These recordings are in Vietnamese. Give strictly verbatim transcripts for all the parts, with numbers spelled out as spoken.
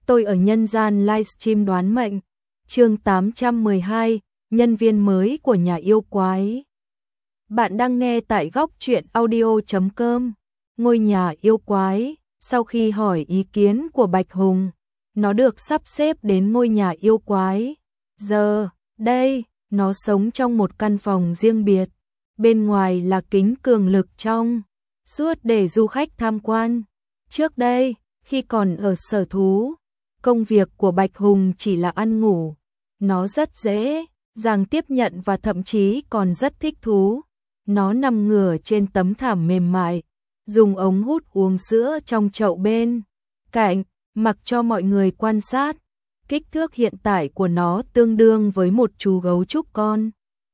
Tôi ở nhân gian livestream đoán mệnh. Chương tám trăm mười hai, nhân viên mới của nhà yêu quái. Bạn đang nghe tại góc truyện audio chấm com. Ngôi nhà yêu quái, sau khi hỏi ý kiến của Bạch Hùng, nó được sắp xếp đến ngôi nhà yêu quái. Giờ, đây, nó sống trong một căn phòng riêng biệt. Bên ngoài là kính cường lực trong suốt để du khách tham quan. Trước đây, khi còn ở sở thú, công việc của Bạch Hùng chỉ là ăn ngủ. Nó rất dễ dàng tiếp nhận và thậm chí còn rất thích thú. Nó nằm ngửa trên tấm thảm mềm mại, dùng ống hút uống sữa trong chậu bên cạnh, mặc cho mọi người quan sát. Kích thước hiện tại của nó tương đương với một chú gấu trúc con.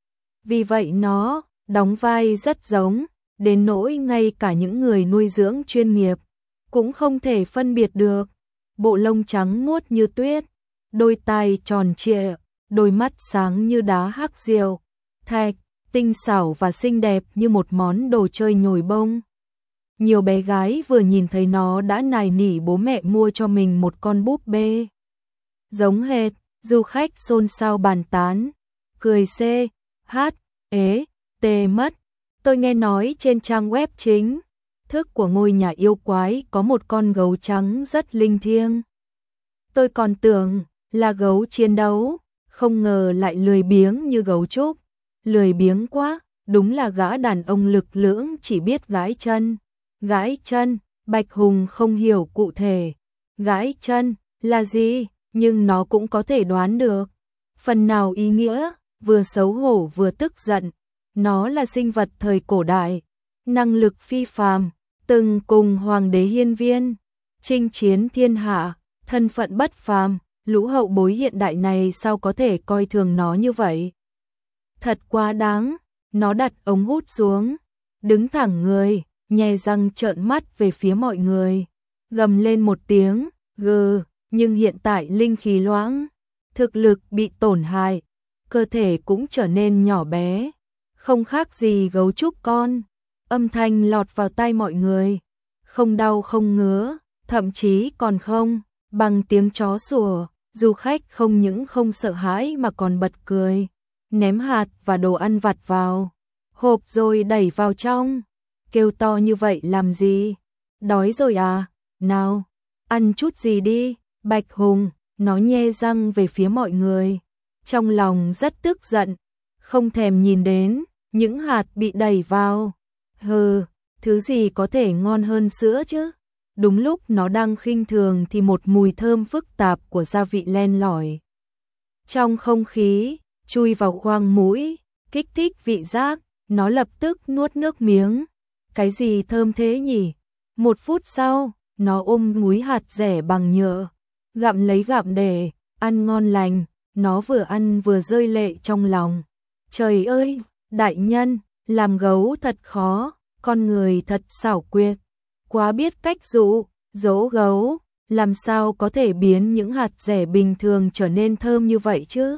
Vì vậy nó đóng vai rất giống, đến nỗi ngay cả những người nuôi dưỡng chuyên nghiệp cũng không thể phân biệt được. Bộ lông trắng muốt như tuyết, đôi tai tròn trịa, đôi mắt sáng như đá hắc diều thạch, tinh xảo và xinh đẹp như một món đồ chơi nhồi bông. Nhiều bé gái vừa nhìn thấy nó đã nài nỉ bố mẹ mua cho mình một con búp bê giống hệt. Du khách xôn xao bàn tán, cười xê, hát, ế, tê mất. Tôi nghe nói trên trang web chính thức của ngôi nhà yêu quái có một con gấu trắng rất linh thiêng. Tôi còn tưởng là gấu chiến đấu, không ngờ lại lười biếng như gấu trúc. Lười biếng quá, đúng là gã đàn ông lực lưỡng chỉ biết gãi chân. Gãi chân, Bạch Hùng không hiểu cụ thể gãi chân là gì, nhưng nó cũng có thể đoán được phần nào ý nghĩa, vừa xấu hổ vừa tức giận. Nó là sinh vật thời cổ đại, năng lực phi phàm, từng cùng hoàng đế hiên viên chinh chiến thiên hạ, thân phận bất phàm. Lũ hậu bối hiện đại này sao có thể coi thường nó như vậy? Thật quá đáng. Nó đặt ống hút xuống, đứng thẳng người, nhe răng trợn mắt về phía mọi người, gầm lên một tiếng, gừ. Nhưng hiện tại linh khí loãng, thực lực bị tổn hại, cơ thể cũng trở nên nhỏ bé, không khác gì gấu trúc con. Âm thanh lọt vào tai mọi người, không đau không ngứa, thậm chí còn không bằng tiếng chó sủa. Du khách không những không sợ hãi mà còn bật cười, ném hạt và đồ ăn vặt vào hộp rồi đẩy vào trong. Kêu to như vậy làm gì? Đói rồi à? Nào, ăn chút gì đi. Bạch Hùng, nó nhe răng về phía mọi người, trong lòng rất tức giận, không thèm nhìn đến những hạt bị đẩy vào. Hừ, thứ gì có thể ngon hơn sữa chứ? Đúng lúc nó đang khinh thường thì một mùi thơm phức tạp của gia vị len lỏi trong không khí, chui vào khoang mũi, kích thích vị giác. Nó lập tức nuốt nước miếng. Cái gì thơm thế nhỉ? Một phút sau, nó ôm múi hạt dẻ bằng nhựa, gặm lấy gặm để ăn ngon lành. Nó vừa ăn vừa rơi lệ trong lòng. Trời ơi, đại nhân, làm gấu thật khó, con người thật xảo quyệt, quá biết cách dụ dỗ gấu, làm sao có thể biến những hạt dẻ bình thường trở nên thơm như vậy chứ?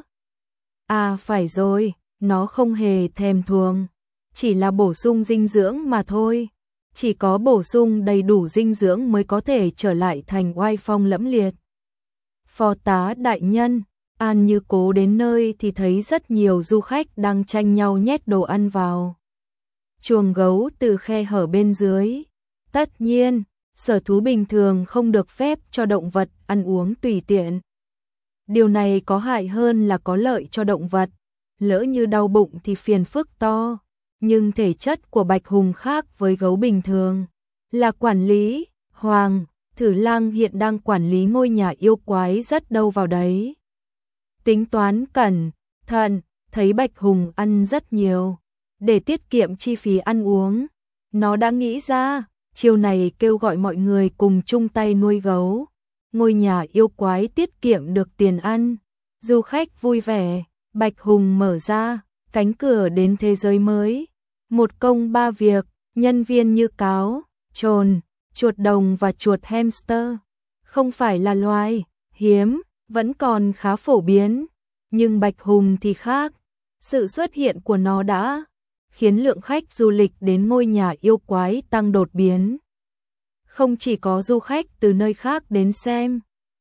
À phải rồi, nó không hề thèm thuồng, chỉ là bổ sung dinh dưỡng mà thôi. Chỉ có bổ sung đầy đủ dinh dưỡng mới có thể trở lại thành oai phong lẫm liệt. Phó tá đại nhân, An Như Cố đến nơi thì thấy rất nhiều du khách đang tranh nhau nhét đồ ăn vào chuồng gấu từ khe hở bên dưới. Tất nhiên, sở thú bình thường không được phép cho động vật ăn uống tùy tiện. Điều này có hại hơn là có lợi cho động vật. Lỡ như đau bụng thì phiền phức to. Nhưng thể chất của Bạch Hùng khác với gấu bình thường, là quản lý. Hoàng Thử Lang hiện đang quản lý ngôi nhà yêu quái rất đâu vào đấy. Tính toán cẩn thận, thấy Bạch Hùng ăn rất nhiều, để tiết kiệm chi phí ăn uống, nó đã nghĩ ra chiều này kêu gọi mọi người cùng chung tay nuôi gấu. Ngôi nhà yêu quái tiết kiệm được tiền ăn, du khách vui vẻ. Bạch Hùng mở ra cánh cửa đến thế giới mới. Một công ba việc, nhân viên như cáo, trồn, chuột đồng và chuột hamster. Không phải là loài hiếm, vẫn còn khá phổ biến. Nhưng Bạch Hùng thì khác. Sự xuất hiện của nó đã khiến lượng khách du lịch đến ngôi nhà yêu quái tăng đột biến. Không chỉ có du khách từ nơi khác đến xem,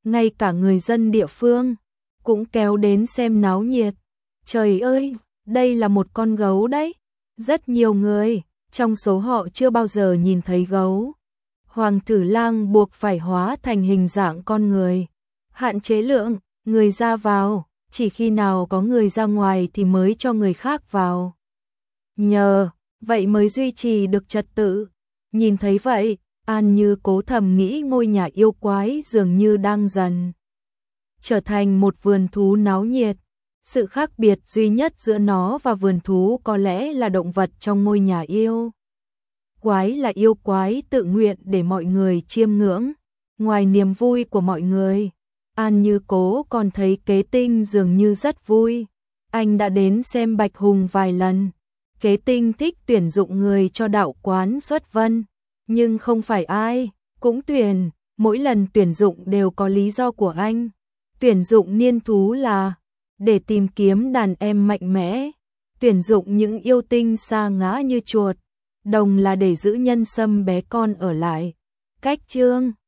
ngay cả người dân địa phương cũng kéo đến xem náo nhiệt. Trời ơi, đây là một con gấu đấy. Rất nhiều người trong số họ chưa bao giờ nhìn thấy gấu. Hoàng tử lang buộc phải hóa thành hình dạng con người, hạn chế lượng người ra vào, chỉ khi nào có người ra ngoài thì mới cho người khác vào. Nhờ vậy mới duy trì được trật tự. Nhìn thấy vậy, An Như cố thầm nghĩ ngôi nhà yêu quái dường như đang dần trở thành một vườn thú náo nhiệt. Sự khác biệt duy nhất giữa nó và vườn thú có lẽ là động vật trong ngôi nhà yêu quái là yêu quái tự nguyện để mọi người chiêm ngưỡng. Ngoài niềm vui của mọi người, An Như Cố còn thấy Kế Tinh dường như rất vui. Anh đã đến xem Bạch Hùng vài lần. Kế Tinh thích tuyển dụng người cho đạo quán xuất vân, nhưng không phải ai cũng tuyển, mỗi lần tuyển dụng đều có lý do của anh. Tuyển dụng niên thú là để tìm kiếm đàn em mạnh mẽ, tuyển dụng những yêu tinh sa ngã như chuột, đồng là để giữ nhân sâm bé con ở lại. Cách chương